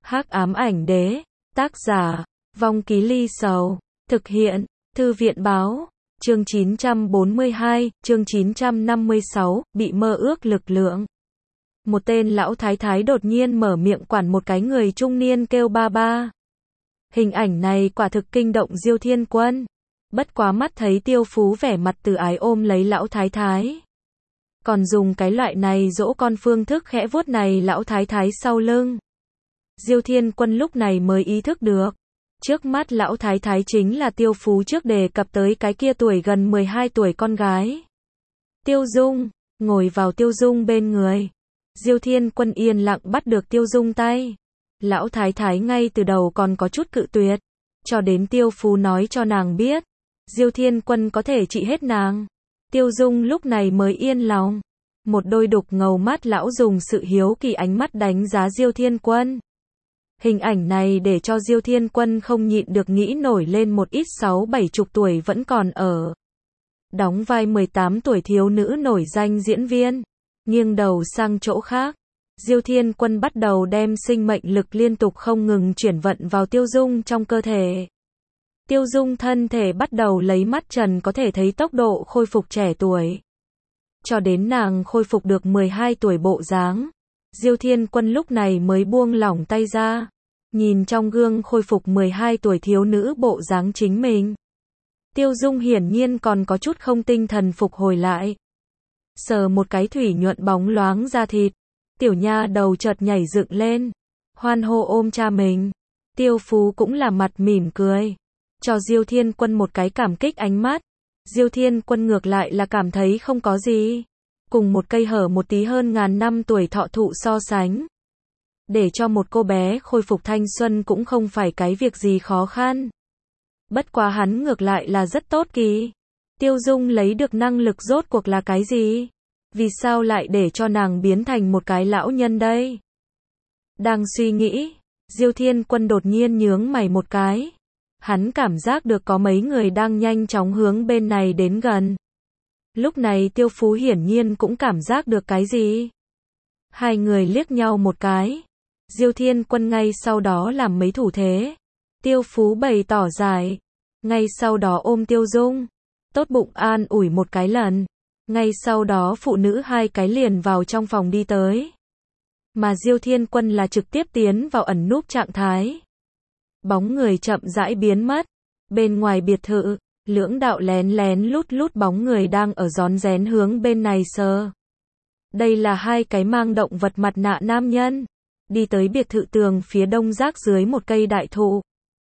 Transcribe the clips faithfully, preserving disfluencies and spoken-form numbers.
Hắc ám ảnh đế, tác giả, Vong Ký Ly Sầu, thực hiện, Thư viện báo, chương chín trăm bốn mươi hai, chương chín trăm năm mươi sáu, bị mơ ước lực lượng. Một tên lão thái thái đột nhiên mở miệng quản một cái người trung niên kêu ba ba. Hình ảnh này quả thực kinh động Diêu Thiên Quân. Bất quá mắt thấy Tiêu Phú vẻ mặt từ ái ôm lấy lão thái thái. Còn dùng cái loại này dỗ con phương thức khẽ vuốt này lão thái thái sau lưng. Diêu Thiên Quân lúc này mới ý thức được. Trước mắt lão thái thái chính là Tiêu Phú trước đề cập tới cái kia tuổi gần mười hai tuổi con gái. Tiêu Dung, ngồi vào Tiêu Dung bên người. Diêu Thiên Quân yên lặng bắt được Tiêu Dung tay. Lão thái thái ngay từ đầu còn có chút cự tuyệt. Cho đến Tiêu Phú nói cho nàng biết. Diêu Thiên Quân có thể trị hết nàng. Tiêu Dung lúc này mới yên lòng. Một đôi đục ngầu mắt lão dùng sự hiếu kỳ ánh mắt đánh giá Diêu Thiên Quân. Hình ảnh này để cho Diêu Thiên Quân không nhịn được nghĩ nổi lên một ít sáu bảy chục tuổi vẫn còn ở. Đóng vai mười tám tuổi thiếu nữ nổi danh diễn viên. Nghiêng đầu sang chỗ khác. Diêu Thiên Quân bắt đầu đem sinh mệnh lực liên tục không ngừng chuyển vận vào Tiêu Dung trong cơ thể. Tiêu Dung thân thể bắt đầu lấy mắt trần có thể thấy tốc độ khôi phục trẻ tuổi. Cho đến nàng khôi phục được mười hai tuổi bộ dáng. Diêu Thiên Quân lúc này mới buông lỏng tay ra. Nhìn trong gương khôi phục mười hai tuổi thiếu nữ bộ dáng chính mình. Tiêu Dung hiển nhiên còn có chút không tinh thần phục hồi lại. Sờ một cái thủy nhuận bóng loáng da thịt. Tiểu nha đầu chợt nhảy dựng lên. Hoan hô ôm cha mình. Tiêu Phú cũng là mặt mỉm cười. Cho Diêu Thiên Quân một cái cảm kích ánh mắt. Diêu Thiên Quân ngược lại là cảm thấy không có gì. Cùng một cây hở một tí hơn ngàn năm tuổi thọ thụ so sánh. Để cho một cô bé khôi phục thanh xuân cũng không phải cái việc gì khó khăn. Bất quá hắn ngược lại là rất tốt kỳ. Tiêu Dung lấy được năng lực rốt cuộc là cái gì? Vì sao lại để cho nàng biến thành một cái lão nhân đây? Đang suy nghĩ, Diêu Thiên Quân đột nhiên nhướng mày một cái. Hắn cảm giác được có mấy người đang nhanh chóng hướng bên này đến gần. Lúc này Tiêu Phú hiển nhiên cũng cảm giác được cái gì. Hai người liếc nhau một cái. Diêu Thiên Quân ngay sau đó làm mấy thủ thế. Tiêu Phú bày tỏ giải. Ngay sau đó ôm Tiêu Dung. Tốt bụng an ủi một cái lần. Ngay sau đó phụ nữ hai cái liền vào trong phòng đi tới. Mà Diêu Thiên Quân là trực tiếp tiến vào ẩn núp trạng thái. Bóng người chậm rãi biến mất. Bên ngoài biệt thự, lưỡng đạo lén lén lút lút bóng người đang ở rón rén hướng bên này sờ. Đây là hai cái mang động vật mặt nạ nam nhân. Đi tới biệt thự tường phía đông rác dưới một cây đại thụ.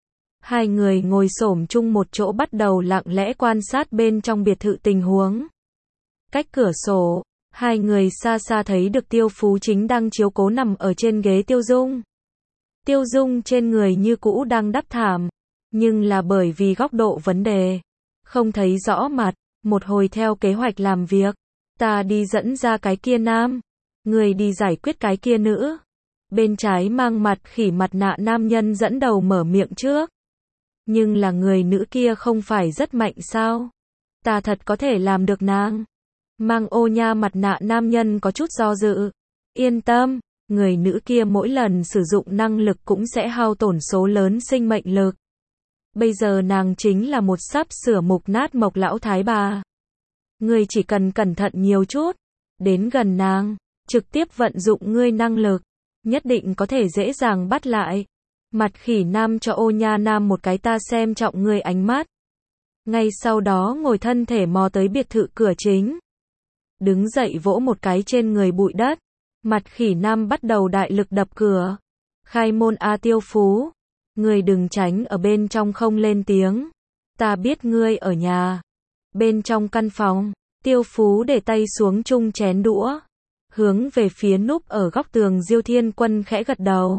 Hai người ngồi xổm chung một chỗ bắt đầu lặng lẽ quan sát bên trong biệt thự tình huống. Cách cửa sổ, hai người xa xa thấy được Tiêu Phú chính đang chiếu cố nằm ở trên ghế Tiêu Dung. Tiêu Dung trên người như cũ đang đắp thảm, nhưng là bởi vì góc độ vấn đề, không thấy rõ mặt. Một hồi theo kế hoạch làm việc, ta đi dẫn ra cái kia nam, người đi giải quyết cái kia nữ. Bên trái mang mặt khỉ mặt nạ nam nhân dẫn đầu mở miệng trước. Nhưng là người nữ kia không phải rất mạnh sao? Ta thật có thể làm được nàng. Mang ô nha mặt nạ nam nhân có chút do dự. Yên tâm, người nữ kia mỗi lần sử dụng năng lực cũng sẽ hao tổn số lớn sinh mệnh lực. Bây giờ nàng chính là một sắp sửa mục nát mộc lão thái bà. Ngươi chỉ cần cẩn thận nhiều chút. Đến gần nàng, trực tiếp vận dụng ngươi năng lực. Nhất định có thể dễ dàng bắt lại. Mặt khỉ nam cho ô nha nam một cái ta xem trọng ngươi ánh mắt. Ngay sau đó ngồi thân thể mò tới biệt thự cửa chính. Đứng dậy vỗ một cái trên người bụi đất. Mặt khỉ nam bắt đầu đại lực đập cửa. Khai môn a Tiêu Phú. Ngươi đừng tránh ở bên trong không lên tiếng. Ta biết ngươi ở nhà. Bên trong căn phòng, Tiêu Phú để tay xuống chung chén đũa. Hướng về phía núp ở góc tường Diêu Thiên Quân khẽ gật đầu.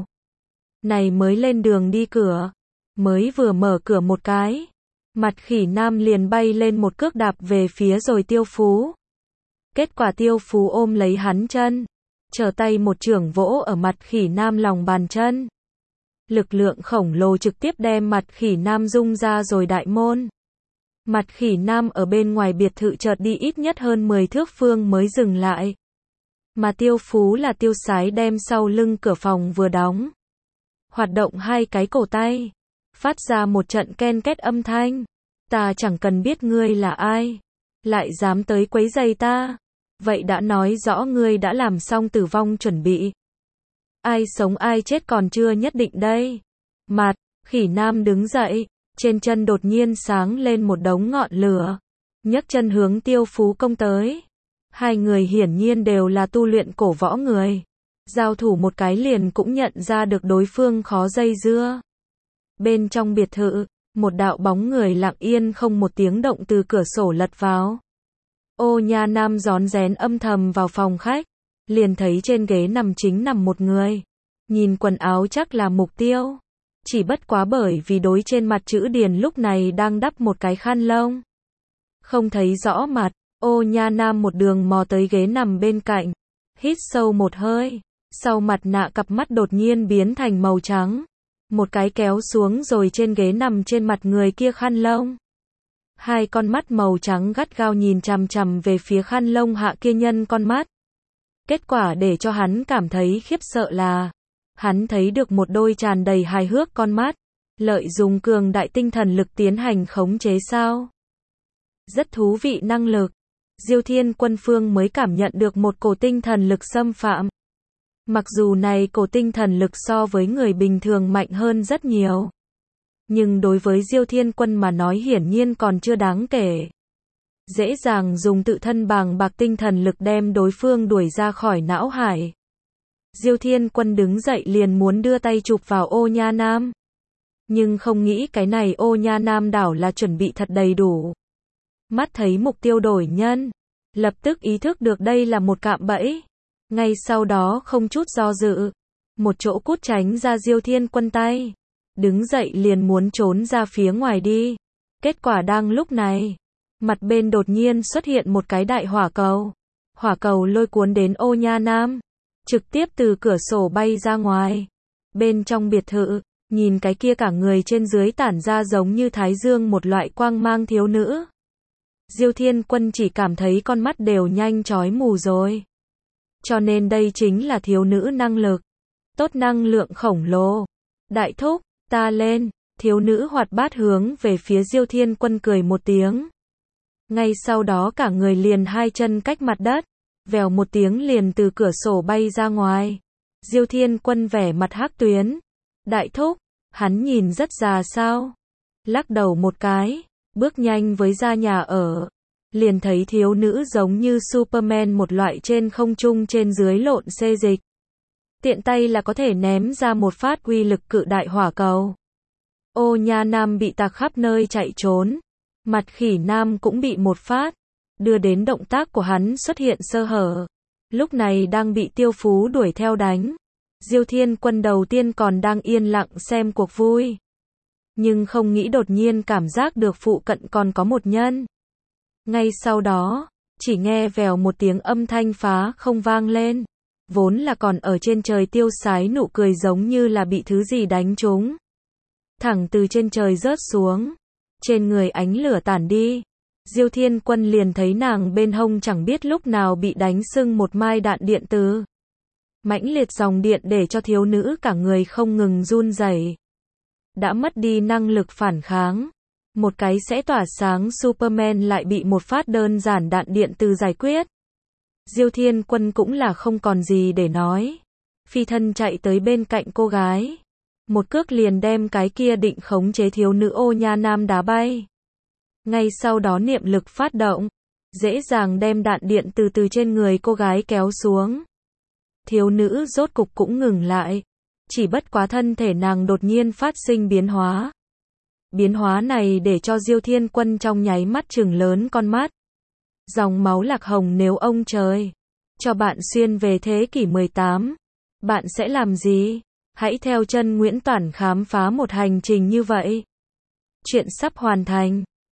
Này mới lên đường đi cửa. Mới vừa mở cửa một cái. Mặt khỉ nam liền bay lên một cước đạp về phía rồi Tiêu Phú. Kết quả Tiêu Phú ôm lấy hắn chân. Trở tay một chưởng vỗ ở mặt khỉ nam lòng bàn chân. Lực lượng khổng lồ trực tiếp đem mặt khỉ nam rung ra rồi đại môn. Mặt khỉ nam ở bên ngoài biệt thự chợt đi ít nhất hơn mười thước phương mới dừng lại. Mà Tiêu Phú là tiêu sái đem sau lưng cửa phòng vừa đóng. hoạt động hai cái cổ tay, phát ra một trận ken két âm thanh. Ta chẳng cần biết ngươi là ai, lại dám tới quấy rầy ta. Vậy đã nói rõ ngươi đã làm xong tử vong chuẩn bị. Ai sống ai chết còn chưa nhất định đây. Mặt, khỉ nam đứng dậy, trên chân đột nhiên sáng lên một đống ngọn lửa, nhấc chân hướng Tiêu Phú công tới. Hai người hiển nhiên đều là tu luyện cổ võ người. Giao thủ một cái liền cũng nhận ra được đối phương khó dây dưa. Bên trong biệt thự, một đạo bóng người lặng yên không một tiếng động từ cửa sổ lật vào. Ô Nha Nam rón rén âm thầm vào phòng khách, liền thấy trên ghế nằm chính nằm một người. Nhìn quần áo chắc là mục tiêu. Chỉ bất quá bởi vì đối trên mặt chữ điền lúc này đang đắp một cái khăn lông. Không thấy rõ mặt, Ô Nha Nam một đường mò tới ghế nằm bên cạnh. Hít sâu một hơi, sau mặt nạ cặp mắt đột nhiên biến thành màu trắng. Một cái kéo xuống rồi trên ghế nằm trên mặt người kia khăn lông. Hai con mắt màu trắng gắt gao nhìn chằm chằm về phía khăn lông hạ kia nhân con mắt. Kết quả để cho hắn cảm thấy khiếp sợ là, hắn thấy được một đôi tràn đầy hài hước con mắt, lợi dùng cường đại tinh thần lực tiến hành khống chế sao. Rất thú vị năng lực. Diêu Thiên Quân Phương mới cảm nhận được một cổ tinh thần lực xâm phạm. Mặc dù này cổ tinh thần lực so với người bình thường mạnh hơn rất nhiều. Nhưng đối với Diêu Thiên Quân mà nói hiển nhiên còn chưa đáng kể. Dễ dàng dùng tự thân bàng bạc tinh thần lực đem đối phương đuổi ra khỏi não hải. Diêu Thiên Quân đứng dậy liền muốn đưa tay chụp vào Ô Nha Nam. Nhưng không nghĩ cái này Ô Nha Nam đảo là chuẩn bị thật đầy đủ. Mắt thấy mục tiêu đổi nhân, lập tức ý thức được đây là một cạm bẫy. Ngay sau đó không chút do dự, một chỗ cút tránh ra Diêu Thiên Quân tay. Đứng dậy liền muốn trốn ra phía ngoài đi. Kết quả đang lúc này, mặt bên đột nhiên xuất hiện một cái đại hỏa cầu. Hỏa cầu lôi cuốn đến Ô Nha Nam, trực tiếp từ cửa sổ bay ra ngoài. Bên trong biệt thự, nhìn cái kia cả người trên dưới tản ra giống như thái dương một loại quang mang thiếu nữ. Diêu Thiên Quân chỉ cảm thấy con mắt đều nhanh chói mù rồi. Cho nên đây chính là thiếu nữ năng lực. Tốt năng lượng khổng lồ. Đại thúc, ta lên. Thiếu nữ hoạt bát hướng về phía Diêu Thiên Quân cười một tiếng. Ngay sau đó cả người liền hai chân cách mặt đất. Vèo một tiếng liền từ cửa sổ bay ra ngoài. Diêu Thiên Quân vẻ mặt hắc tuyến. Đại thúc, hắn nhìn rất già sao? Lắc đầu một cái, bước nhanh với ra nhà ở. Liền thấy thiếu nữ giống như Superman một loại trên không trung trên dưới lộn xê dịch. Tiện tay là có thể ném ra một phát uy lực cự đại hỏa cầu. Ô Nha Nam bị tạc khắp nơi chạy trốn. Mặt khỉ nam cũng bị một phát. Đưa đến động tác của hắn xuất hiện sơ hở. Lúc này đang bị Tiêu Phú đuổi theo đánh. Diêu Thiên Quân đầu tiên còn đang yên lặng xem cuộc vui. Nhưng không nghĩ đột nhiên cảm giác được phụ cận còn có một nhân. Ngay sau đó, chỉ nghe vèo một tiếng âm thanh phá không vang lên. Vốn là còn ở trên trời tiêu sái nụ cười giống như là bị thứ gì đánh trúng. Thẳng từ trên trời rớt xuống. Trên người ánh lửa tản đi. Diêu Thiên Quân liền thấy nàng bên hông chẳng biết lúc nào bị đánh sưng một mai đạn điện từ. Mãnh liệt dòng điện để cho thiếu nữ cả người không ngừng run rẩy. Đã mất đi năng lực phản kháng. Một cái sẽ tỏa sáng Superman lại bị một phát đơn giản đạn điện từ giải quyết. Diêu Thiên Quân cũng là không còn gì để nói. Phi thân chạy tới bên cạnh cô gái. Một cước liền đem cái kia định khống chế thiếu nữ Ô Nha Nam đá bay. Ngay sau đó niệm lực phát động. Dễ dàng đem đạn điện từ từ trên người cô gái kéo xuống. Thiếu nữ rốt cục cũng ngừng lại. Chỉ bất quá thân thể nàng đột nhiên phát sinh biến hóa. Biến hóa này để cho Diêu Thiên Quân trong nháy mắt trừng lớn con mắt. Dòng máu lạc hồng nếu ông trời cho bạn xuyên về thế kỷ mười tám, bạn sẽ làm gì? Hãy theo chân Nguyễn Toản khám phá một hành trình như vậy. Chuyện sắp hoàn thành.